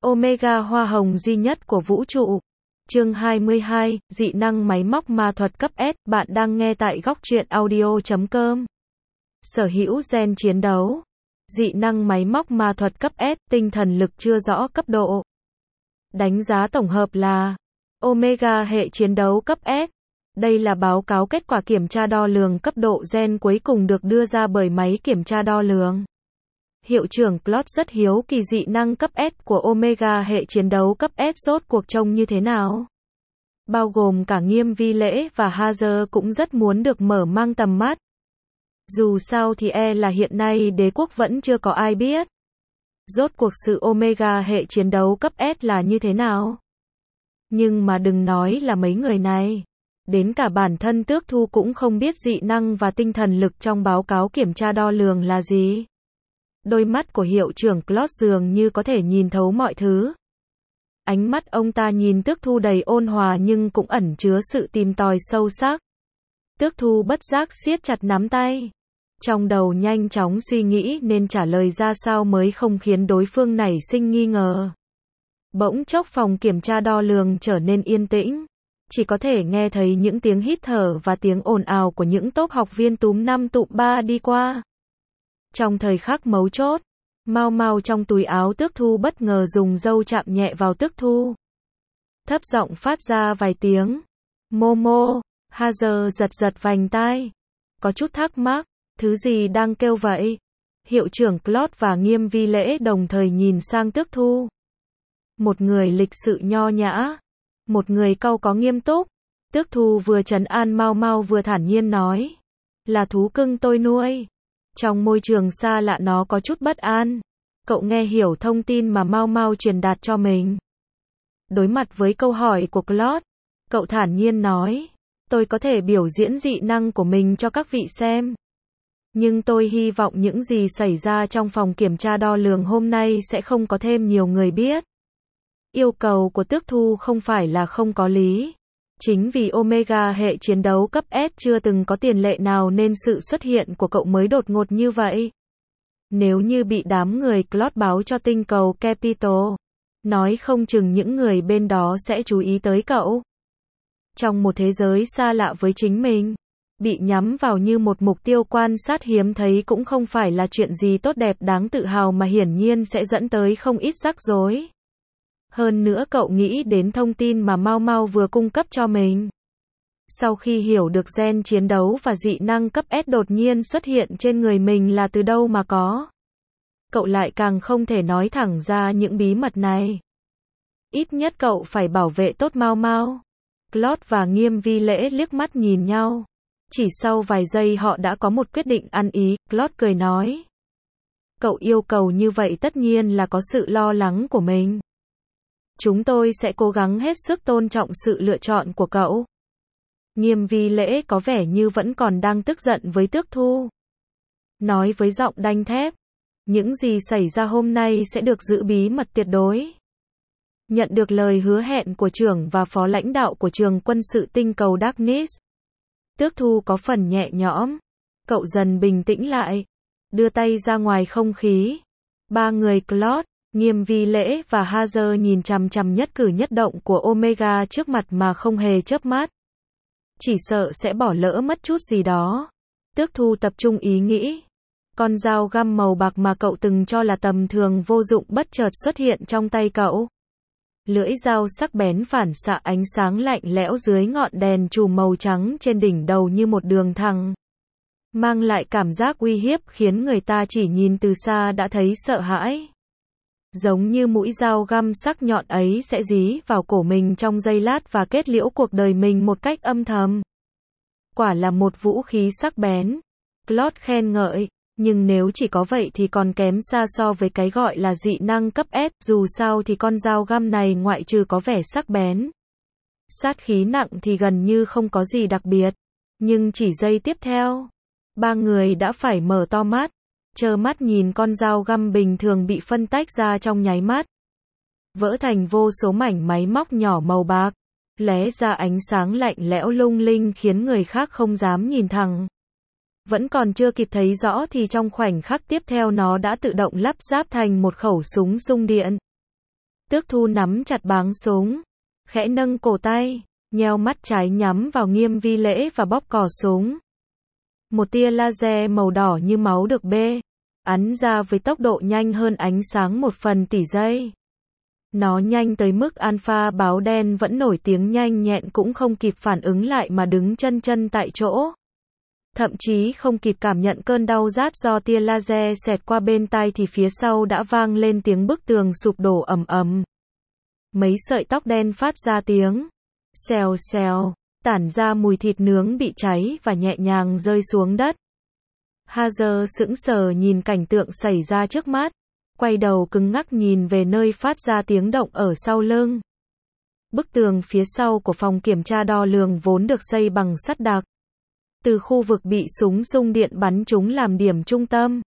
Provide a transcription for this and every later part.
Omega hoa hồng duy nhất của vũ trụ. Chương 22, dị năng máy móc ma thuật cấp S, bạn đang nghe tại góc truyện audio.com. Sở hữu gen chiến đấu. Dị năng máy móc ma thuật cấp S, tinh thần lực chưa rõ cấp độ. Đánh giá tổng hợp là Omega hệ chiến đấu cấp S. Đây là báo cáo kết quả kiểm tra đo lường cấp độ gen cuối cùng được đưa ra bởi máy kiểm tra đo lường. Hiệu trưởng Claude rất hiếu kỳ dị năng cấp S của Omega hệ chiến đấu cấp S rốt cuộc trông như thế nào. Bao gồm cả Nghiêm Vi Lễ và Hazer cũng rất muốn được mở mang tầm mắt. Dù sao thì là hiện nay đế quốc vẫn chưa có ai biết. Rốt cuộc sự Omega hệ chiến đấu cấp S là như thế nào. Nhưng mà đừng nói là mấy người này. Đến cả bản thân Tước Thu cũng không biết dị năng và tinh thần lực trong báo cáo kiểm tra đo lường là gì. Đôi mắt của hiệu trưởng Claude dường như có thể nhìn thấu mọi thứ. Ánh mắt ông ta nhìn Tước Thu đầy ôn hòa nhưng cũng ẩn chứa sự tìm tòi sâu sắc. Tước Thu bất giác siết chặt nắm tay. Trong đầu nhanh chóng suy nghĩ nên trả lời ra sao mới không khiến đối phương nảy sinh nghi ngờ. Bỗng chốc phòng kiểm tra đo lường trở nên yên tĩnh. Chỉ có thể nghe thấy những tiếng hít thở và tiếng ồn ào của những tốp học viên túm 5 tụm 3 đi qua. Trong thời khắc mấu chốt, Mao Mao trong túi áo Tước Thu bất ngờ dùng râu chạm nhẹ vào Tước Thu. Thấp giọng phát ra vài tiếng. Momo, Hazer giật giật vành tai. Có chút thắc mắc, thứ gì đang kêu vậy? Hiệu trưởng Claude và Nghiêm Vi Lễ đồng thời nhìn sang Tước Thu. Một người lịch sự nho nhã, một người cau có nghiêm túc. Tước Thu vừa trấn an Mao Mao vừa thản nhiên nói. Là thú cưng tôi nuôi. Trong môi trường xa lạ nó có chút bất an. Cậu nghe hiểu thông tin mà Mao Mao truyền đạt cho mình. Đối mặt với câu hỏi của Claude, cậu thản nhiên nói. Tôi có thể biểu diễn dị năng của mình cho các vị xem. Nhưng tôi hy vọng những gì xảy ra trong phòng kiểm tra đo lường hôm nay sẽ không có thêm nhiều người biết. Yêu cầu của Tước Thu không phải là không có lý. Chính vì Omega hệ chiến đấu cấp S chưa từng có tiền lệ nào nên sự xuất hiện của cậu mới đột ngột như vậy. Nếu như bị đám người Claude báo cho tinh cầu Capital, nói không chừng những người bên đó sẽ chú ý tới cậu. Trong một thế giới xa lạ với chính mình, bị nhắm vào như một mục tiêu quan sát hiếm thấy cũng không phải là chuyện gì tốt đẹp đáng tự hào mà hiển nhiên sẽ dẫn tới không ít rắc rối. Hơn nữa cậu nghĩ đến thông tin mà Mao Mao vừa cung cấp cho mình. Sau khi hiểu được gen chiến đấu và dị năng cấp S đột nhiên xuất hiện trên người mình là từ đâu mà có. Cậu lại càng không thể nói thẳng ra những bí mật này. Ít nhất cậu phải bảo vệ tốt Mao Mao. Claude và Nghiêm Vi Lễ liếc mắt nhìn nhau. Chỉ sau vài giây họ đã có một quyết định ăn ý. Claude cười nói. Cậu yêu cầu như vậy tất nhiên là có sự lo lắng của mình. Chúng tôi sẽ cố gắng hết sức tôn trọng sự lựa chọn của cậu. Nghiêm Vi Lễ có vẻ như vẫn còn đang tức giận với Tước Thu. Nói với giọng đanh thép. Những gì xảy ra hôm nay sẽ được giữ bí mật tuyệt đối. Nhận được lời hứa hẹn của trưởng và phó lãnh đạo của trường quân sự tinh cầu Darkness. Tước Thu có phần nhẹ nhõm. Cậu dần bình tĩnh lại. Đưa tay ra ngoài không khí. Ba người Claude, Nghiêm Vi Lễ và Hazer nhìn chằm chằm nhất cử nhất động của Omega trước mặt mà không hề chớp mắt. Chỉ sợ sẽ bỏ lỡ mất chút gì đó. Tước Thu tập trung ý nghĩ. Con dao găm màu bạc mà cậu từng cho là tầm thường vô dụng bất chợt xuất hiện trong tay cậu. Lưỡi dao sắc bén phản xạ ánh sáng lạnh lẽo dưới ngọn đèn chùm màu trắng trên đỉnh đầu như một đường thẳng. Mang lại cảm giác uy hiếp khiến người ta chỉ nhìn từ xa đã thấy sợ hãi. Giống như mũi dao găm sắc nhọn ấy sẽ dí vào cổ mình trong giây lát và kết liễu cuộc đời mình một cách âm thầm. Quả là một vũ khí sắc bén. Claude khen ngợi. Nhưng nếu chỉ có vậy thì còn kém xa so với cái gọi là dị năng cấp S. Dù sao thì con dao găm này ngoại trừ có vẻ sắc bén, sát khí nặng thì gần như không có gì đặc biệt. Nhưng chỉ giây tiếp theo, ba người đã phải mở to mắt. Trơ mắt nhìn con dao găm bình thường bị phân tách ra trong nháy mắt. Vỡ thành vô số mảnh máy móc nhỏ màu bạc. Lóe ra ánh sáng lạnh lẽo lung linh khiến người khác không dám nhìn thẳng. Vẫn còn chưa kịp thấy rõ thì trong khoảnh khắc tiếp theo nó đã tự động lắp ráp thành một khẩu súng xung điện. Tước Thu nắm chặt báng súng, khẽ nâng cổ tay, nheo mắt trái nhắm vào Nghiêm Vi Lễ và bóp cò súng. Một tia laser màu đỏ như máu được bắn ra với tốc độ nhanh hơn ánh sáng 1/1000 giây. Nó nhanh tới mức Alpha báo đen vẫn nổi tiếng nhanh nhẹn cũng không kịp phản ứng lại mà đứng chân chân tại chỗ. Thậm chí không kịp cảm nhận cơn đau rát do tia laser xẹt qua bên tai thì phía sau đã vang lên tiếng bức tường sụp đổ ầm ầm. Mấy sợi tóc đen phát ra tiếng xèo xèo, tản ra mùi thịt nướng bị cháy và nhẹ nhàng rơi xuống đất. Hazel sững sờ nhìn cảnh tượng xảy ra trước mắt, quay đầu cứng ngắc nhìn về nơi phát ra tiếng động ở sau lưng. Bức tường phía sau của phòng kiểm tra đo lường vốn được xây bằng sắt đặc. Từ khu vực bị súng xung điện bắn trúng làm điểm trung tâm.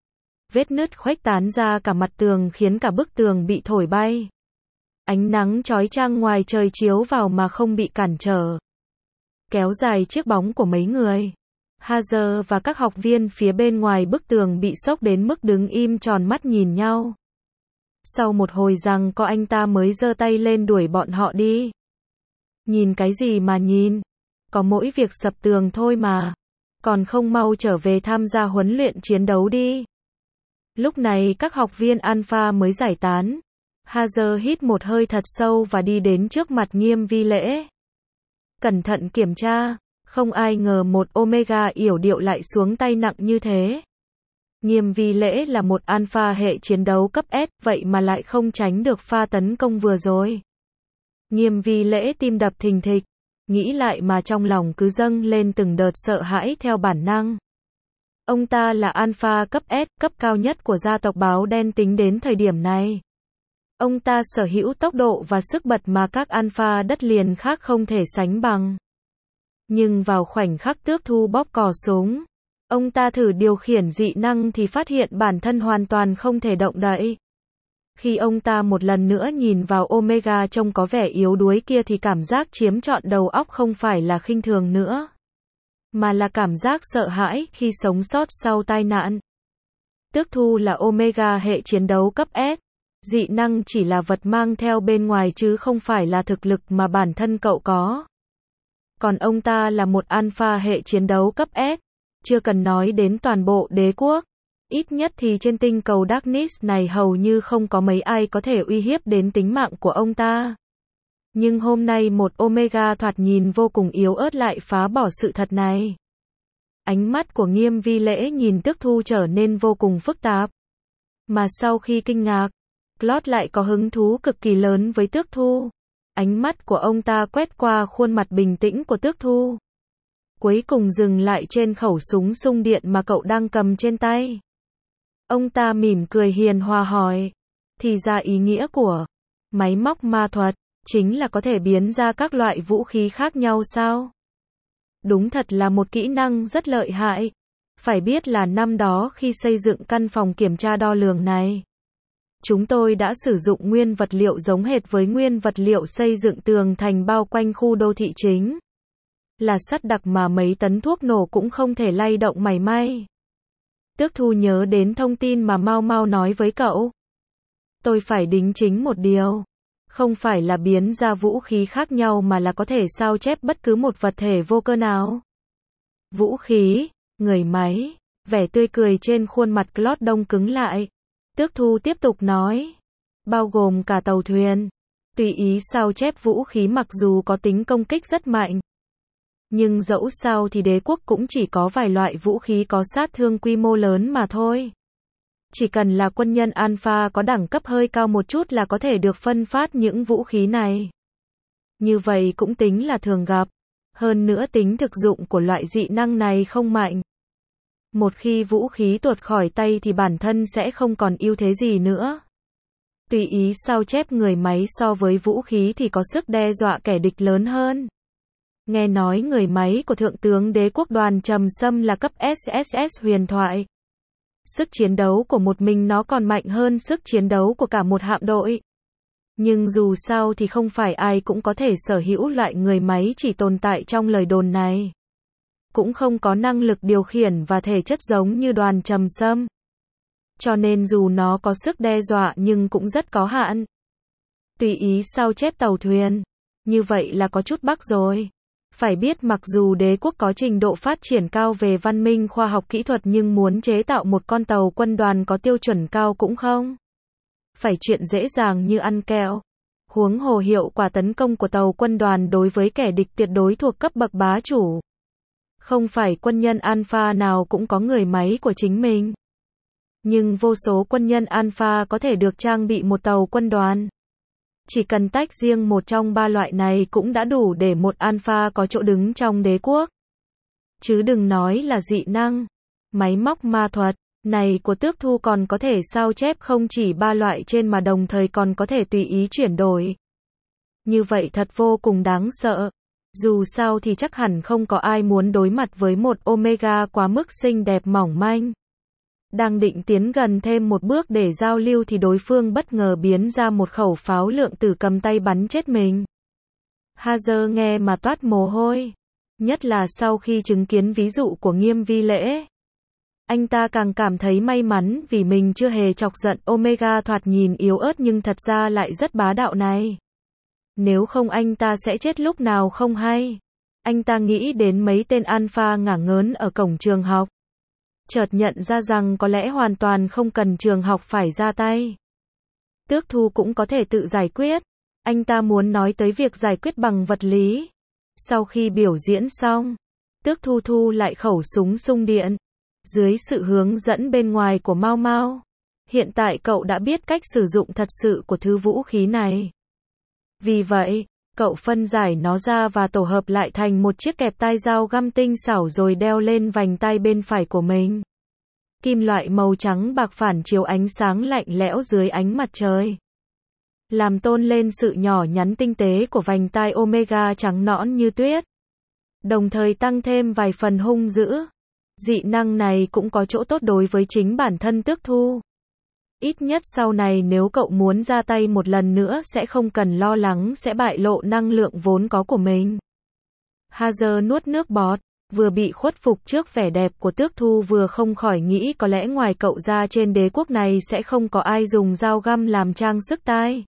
Vết nứt khuếch tán ra cả mặt tường khiến cả bức tường bị thổi bay. Ánh nắng chói chang ngoài trời chiếu vào mà không bị cản trở. Kéo dài chiếc bóng của mấy người. Hazel và các học viên phía bên ngoài bức tường bị sốc đến mức đứng im tròn mắt nhìn nhau. Sau một hồi giằng co anh ta mới giơ tay lên đuổi bọn họ đi. Nhìn cái gì mà nhìn? Có mỗi việc sập tường thôi mà. Còn không mau trở về tham gia huấn luyện chiến đấu đi. Lúc này các học viên Alpha mới giải tán. Hazel hít một hơi thật sâu và đi đến trước mặt Nghiêm Vi Lễ. Cẩn thận kiểm tra. Không ai ngờ một Omega yểu điệu lại xuống tay nặng như thế. Nghiêm Vi Lễ là một Alpha hệ chiến đấu cấp S, vậy mà lại không tránh được pha tấn công vừa rồi. Nghiêm Vi Lễ tim đập thình thịch, nghĩ lại mà trong lòng cứ dâng lên từng đợt sợ hãi theo bản năng. Ông ta là Alpha cấp S, cấp cao nhất của gia tộc báo đen tính đến thời điểm này. Ông ta sở hữu tốc độ và sức bật mà các Alpha đất liền khác không thể sánh bằng. Nhưng vào khoảnh khắc Tước Thu bóp cò súng, ông ta thử điều khiển dị năng thì phát hiện bản thân hoàn toàn không thể động đậy. Khi ông ta một lần nữa nhìn vào Omega trông có vẻ yếu đuối kia thì cảm giác chiếm trọn đầu óc không phải là khinh thường nữa, mà là cảm giác sợ hãi khi sống sót sau tai nạn. Tước Thu là Omega hệ chiến đấu cấp S. Dị năng chỉ là vật mang theo bên ngoài chứ không phải là thực lực mà bản thân cậu có. Còn ông ta là một Alpha hệ chiến đấu cấp S. Chưa cần nói đến toàn bộ đế quốc. Ít nhất thì trên tinh cầu Darkness này hầu như không có mấy ai có thể uy hiếp đến tính mạng của ông ta. Nhưng hôm nay một Omega thoạt nhìn vô cùng yếu ớt lại phá bỏ sự thật này. Ánh mắt của Nghiêm Vi Lễ nhìn Tước Thu trở nên vô cùng phức tạp. Mà sau khi kinh ngạc, Claude lại có hứng thú cực kỳ lớn với Tước Thu. Ánh mắt của ông ta quét qua khuôn mặt bình tĩnh của Tước Thu. Cuối cùng dừng lại trên khẩu súng xung điện mà cậu đang cầm trên tay. Ông ta mỉm cười hiền hòa hỏi. Thì ra ý nghĩa của máy móc ma thuật chính là có thể biến ra các loại vũ khí khác nhau sao? Đúng thật là một kỹ năng rất lợi hại. Phải biết là năm đó khi xây dựng căn phòng kiểm tra đo lường này, chúng tôi đã sử dụng nguyên vật liệu giống hệt với nguyên vật liệu xây dựng tường thành bao quanh khu đô thị chính. Là sắt đặc mà mấy tấn thuốc nổ cũng không thể lay động mảy may. Tước Thu nhớ đến thông tin mà Mau Mau nói với cậu. Tôi phải đính chính một điều. Không phải là biến ra vũ khí khác nhau mà là có thể sao chép bất cứ một vật thể vô cơ nào. Vũ khí, người máy, vẻ tươi cười trên khuôn mặt Claude đông cứng lại. Tước Thu tiếp tục nói. Bao gồm cả tàu thuyền. Tùy ý sao chép vũ khí mặc dù có tính công kích rất mạnh. Nhưng dẫu sao thì đế quốc cũng chỉ có vài loại vũ khí có sát thương quy mô lớn mà thôi. Chỉ cần là quân nhân Alpha có đẳng cấp hơi cao một chút là có thể được phân phát những vũ khí này. Như vậy cũng tính là thường gặp. Hơn nữa tính thực dụng của loại dị năng này không mạnh. Một khi vũ khí tuột khỏi tay thì bản thân sẽ không còn ưu thế gì nữa. Tùy ý sao chép người máy so với vũ khí thì có sức đe dọa kẻ địch lớn hơn. Nghe nói người máy của Thượng tướng Đế quốc Đoàn Trầm Sâm là cấp SSS huyền thoại. Sức chiến đấu của một mình nó còn mạnh hơn sức chiến đấu của cả một hạm đội. Nhưng dù sao thì không phải ai cũng có thể sở hữu loại người máy chỉ tồn tại trong lời đồn này. Cũng không có năng lực điều khiển và thể chất giống như Đoàn Trầm Sâm. Cho nên dù nó có sức đe dọa nhưng cũng rất có hạn. tùy ý sao chép tàu thuyền. Như vậy là có chút bắc rồi. Phải biết mặc dù đế quốc có trình độ phát triển cao về văn minh khoa học kỹ thuật nhưng muốn chế tạo một con tàu quân đoàn có tiêu chuẩn cao cũng không phải chuyện dễ dàng như ăn kẹo. Huống hồ hiệu quả tấn công của tàu quân đoàn đối với kẻ địch tuyệt đối thuộc cấp bậc bá chủ. Không phải quân nhân Alpha nào cũng có người máy của chính mình. Nhưng vô số quân nhân Alpha có thể được trang bị một tàu quân đoàn. Chỉ cần tách riêng một trong ba loại này cũng đã đủ để một Alpha có chỗ đứng trong đế quốc. Chứ đừng nói là dị năng, máy móc ma thuật này của Tước Thu còn có thể sao chép không chỉ ba loại trên mà đồng thời còn có thể tùy ý chuyển đổi. Như vậy thật vô cùng đáng sợ. Dù sao thì chắc hẳn không có ai muốn đối mặt với một Omega quá mức xinh đẹp mỏng manh. Đang định tiến gần thêm một bước để giao lưu thì đối phương bất ngờ biến ra một khẩu pháo lượng tử cầm tay bắn chết mình. Hazel nghe mà toát mồ hôi. Nhất là sau khi chứng kiến ví dụ của Nghiêm Vi Lễ. Anh ta càng cảm thấy may mắn vì mình chưa hề chọc giận Omega thoạt nhìn yếu ớt nhưng thật ra lại rất bá đạo này. Nếu không anh ta sẽ chết lúc nào không hay. Anh ta nghĩ đến mấy tên Alpha ngả ngớn ở cổng trường học. Chợt nhận ra rằng có lẽ hoàn toàn không cần trường học phải ra tay. Tước Thu cũng có thể tự giải quyết. Anh ta muốn nói tới việc giải quyết bằng vật lý. Sau khi biểu diễn xong, Tước Thu thu lại khẩu súng xung điện. Dưới sự hướng dẫn bên ngoài của Mao Mao, hiện tại cậu đã biết cách sử dụng thật sự của thứ vũ khí này. Vì vậy, cậu phân giải nó ra và tổ hợp lại thành một chiếc kẹp tai dao găm tinh xảo rồi đeo lên vành tai bên phải của mình. Kim loại màu trắng bạc phản chiếu ánh sáng lạnh lẽo dưới ánh mặt trời, làm tôn lên sự nhỏ nhắn tinh tế của vành tai Omega trắng nõn như tuyết, đồng thời tăng thêm vài phần hung dữ. Dị năng này cũng có chỗ tốt đối với chính bản thân Tước Thu. Ít nhất sau này nếu cậu muốn ra tay một lần nữa sẽ không cần lo lắng sẽ bại lộ năng lượng vốn có của mình. Hazel nuốt nước bọt, vừa bị khuất phục trước vẻ đẹp của Tước Thu vừa không khỏi nghĩ có lẽ ngoài cậu ra trên đế quốc này sẽ không có ai dùng dao găm làm trang sức tai.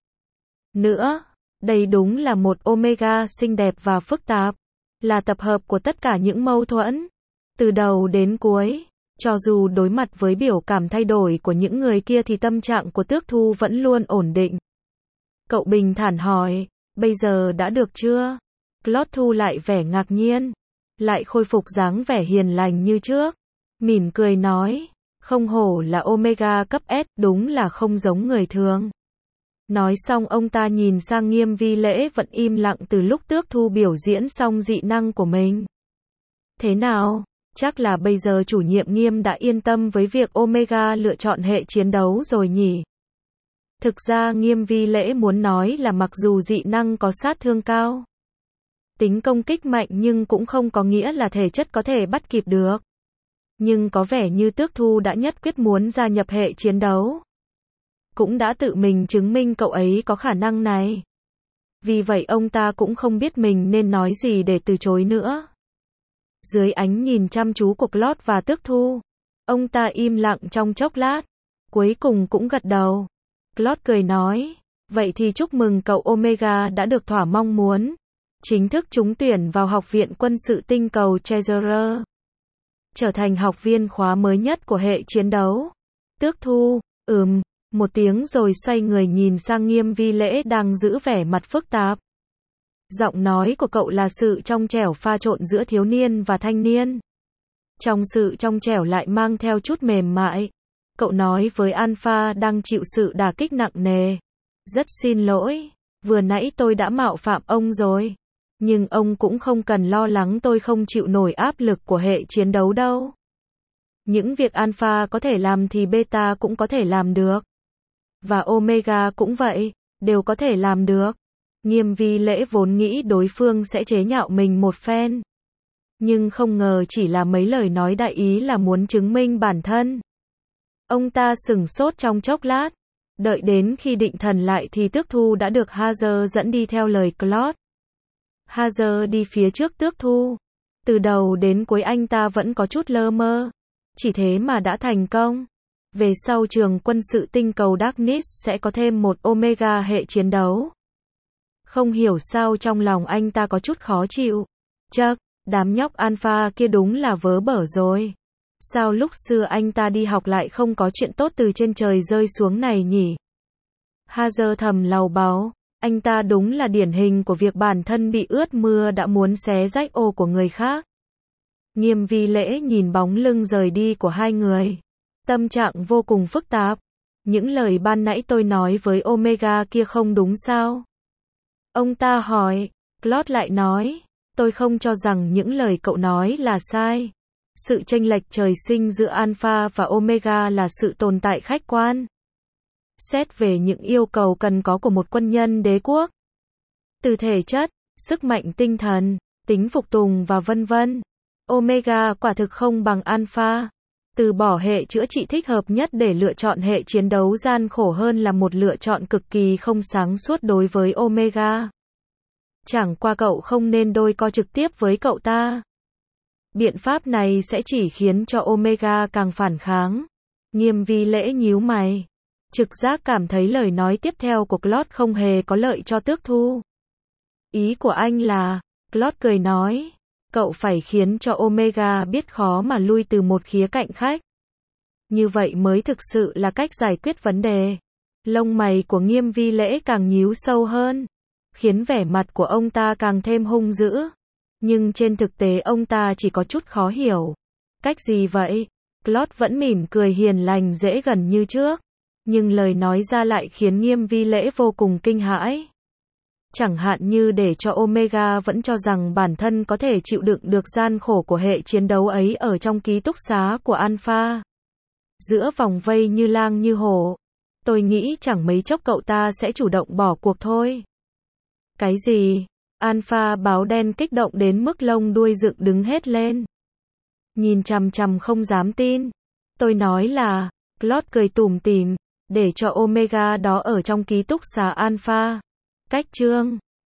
Nữa, đây đúng là một Omega xinh đẹp và phức tạp, là tập hợp của tất cả những mâu thuẫn, từ đầu đến cuối. Cho dù đối mặt với biểu cảm thay đổi của những người kia thì tâm trạng của Tước Thu vẫn luôn ổn định. Cậu bình thản hỏi, bây giờ đã được chưa? Claude thu lại vẻ ngạc nhiên, lại khôi phục dáng vẻ hiền lành như trước. Mỉm cười nói, không hổ là Omega cấp S, đúng là không giống người thường. Nói xong ông ta nhìn sang Nghiêm Vi Lễ vẫn im lặng từ lúc Tước Thu biểu diễn xong dị năng của mình. Thế nào? Chắc là bây giờ chủ nhiệm Nghiêm đã yên tâm với việc Omega lựa chọn hệ chiến đấu rồi nhỉ? Thực ra Nghiêm Vi Lễ muốn nói là mặc dù dị năng có sát thương cao, tính công kích mạnh nhưng cũng không có nghĩa là thể chất có thể bắt kịp được. Nhưng có vẻ như Tước Thu đã nhất quyết muốn gia nhập hệ chiến đấu. Cũng đã tự mình chứng minh cậu ấy có khả năng này. Vì vậy ông ta cũng không biết mình nên nói gì để từ chối nữa. Dưới ánh nhìn chăm chú của Claude và Tước Thu, ông ta im lặng trong chốc lát, cuối cùng cũng gật đầu. Claude cười nói, vậy thì chúc mừng cậu Omega đã được thỏa mong muốn, chính thức trúng tuyển vào Học viện Quân sự Tinh cầu Treasurer, trở thành học viên khóa mới nhất của hệ chiến đấu. Tước Thu, một tiếng rồi xoay người nhìn sang Nghiêm Vi Lễ đang giữ vẻ mặt phức tạp. Giọng nói của cậu là sự trong trẻo pha trộn giữa thiếu niên và thanh niên. Trong sự trong trẻo lại mang theo chút mềm mại. Cậu nói với Alpha đang chịu sự đả kích nặng nề. Rất xin lỗi, vừa nãy tôi đã mạo phạm ông rồi. Nhưng ông cũng không cần lo lắng tôi không chịu nổi áp lực của hệ chiến đấu đâu. Những việc Alpha có thể làm thì Beta cũng có thể làm được. Và Omega cũng vậy, đều có thể làm được. Nghiêm Vi Lễ vốn nghĩ đối phương sẽ chế nhạo mình một phen. Nhưng không ngờ chỉ là mấy lời nói đại ý là muốn chứng minh bản thân. Ông ta sửng sốt trong chốc lát. Đợi đến khi định thần lại thì Tước Thu đã được Hazel dẫn đi theo lời Claude. Hazel đi phía trước Tước Thu. Từ đầu đến cuối anh ta vẫn có chút lơ mơ. Chỉ thế mà đã thành công. Về sau trường quân sự tinh cầu Darkness sẽ có thêm một Omega hệ chiến đấu. Không hiểu sao trong lòng anh ta có chút khó chịu. Chắc, đám nhóc alpha kia đúng là vớ bở rồi. Sao lúc xưa anh ta đi học lại không có chuyện tốt từ trên trời rơi xuống này nhỉ? Hazel thầm lầu báu, anh ta đúng là điển hình của việc bản thân bị ướt mưa đã muốn xé rách ô của người khác. Nghiêm Vi Lễ nhìn bóng lưng rời đi của hai người. Tâm trạng vô cùng phức tạp. Những lời ban nãy tôi nói với Omega kia không đúng sao? Ông ta hỏi. Claude lại nói, tôi không cho rằng những lời cậu nói là sai. Sự chênh lệch trời sinh giữa Alpha và Omega là sự tồn tại khách quan. Xét về những yêu cầu cần có của một quân nhân đế quốc. Từ thể chất, sức mạnh tinh thần, tính phục tùng và vân vân. Omega quả thực không bằng Alpha. Từ bỏ hệ chữa trị thích hợp nhất để lựa chọn hệ chiến đấu gian khổ hơn là một lựa chọn cực kỳ không sáng suốt đối với Omega. Chẳng qua cậu không nên đôi co trực tiếp với cậu ta. Biện pháp này sẽ chỉ khiến cho Omega càng phản kháng. Nghiêm Vi Lễ nhíu mày. Trực giác cảm thấy lời nói tiếp theo của Claude không hề có lợi cho Tước Thu. Ý của anh là, Claude cười nói, cậu phải khiến cho Omega biết khó mà lui từ một khía cạnh khác. Như vậy mới thực sự là cách giải quyết vấn đề. Lông mày của Nghiêm Vi Lễ càng nhíu sâu hơn, khiến vẻ mặt của ông ta càng thêm hung dữ. Nhưng trên thực tế ông ta chỉ có chút khó hiểu. Cách gì vậy? Claude vẫn mỉm cười hiền lành dễ gần như trước. Nhưng lời nói ra lại khiến Nghiêm Vi Lễ vô cùng kinh hãi. Chẳng hạn như để cho Omega vẫn cho rằng bản thân có thể chịu đựng được gian khổ của hệ chiến đấu ấy ở trong ký túc xá của Alpha. Giữa vòng vây như lang như hổ. Tôi nghĩ chẳng mấy chốc cậu ta sẽ chủ động bỏ cuộc thôi. Cái gì? Alpha báo đen kích động đến mức lông đuôi dựng đứng hết lên. Nhìn chằm chằm không dám tin. Tôi nói là, Claude cười tủm tỉm, để cho Omega đó ở trong ký túc xá Alpha. Cách chương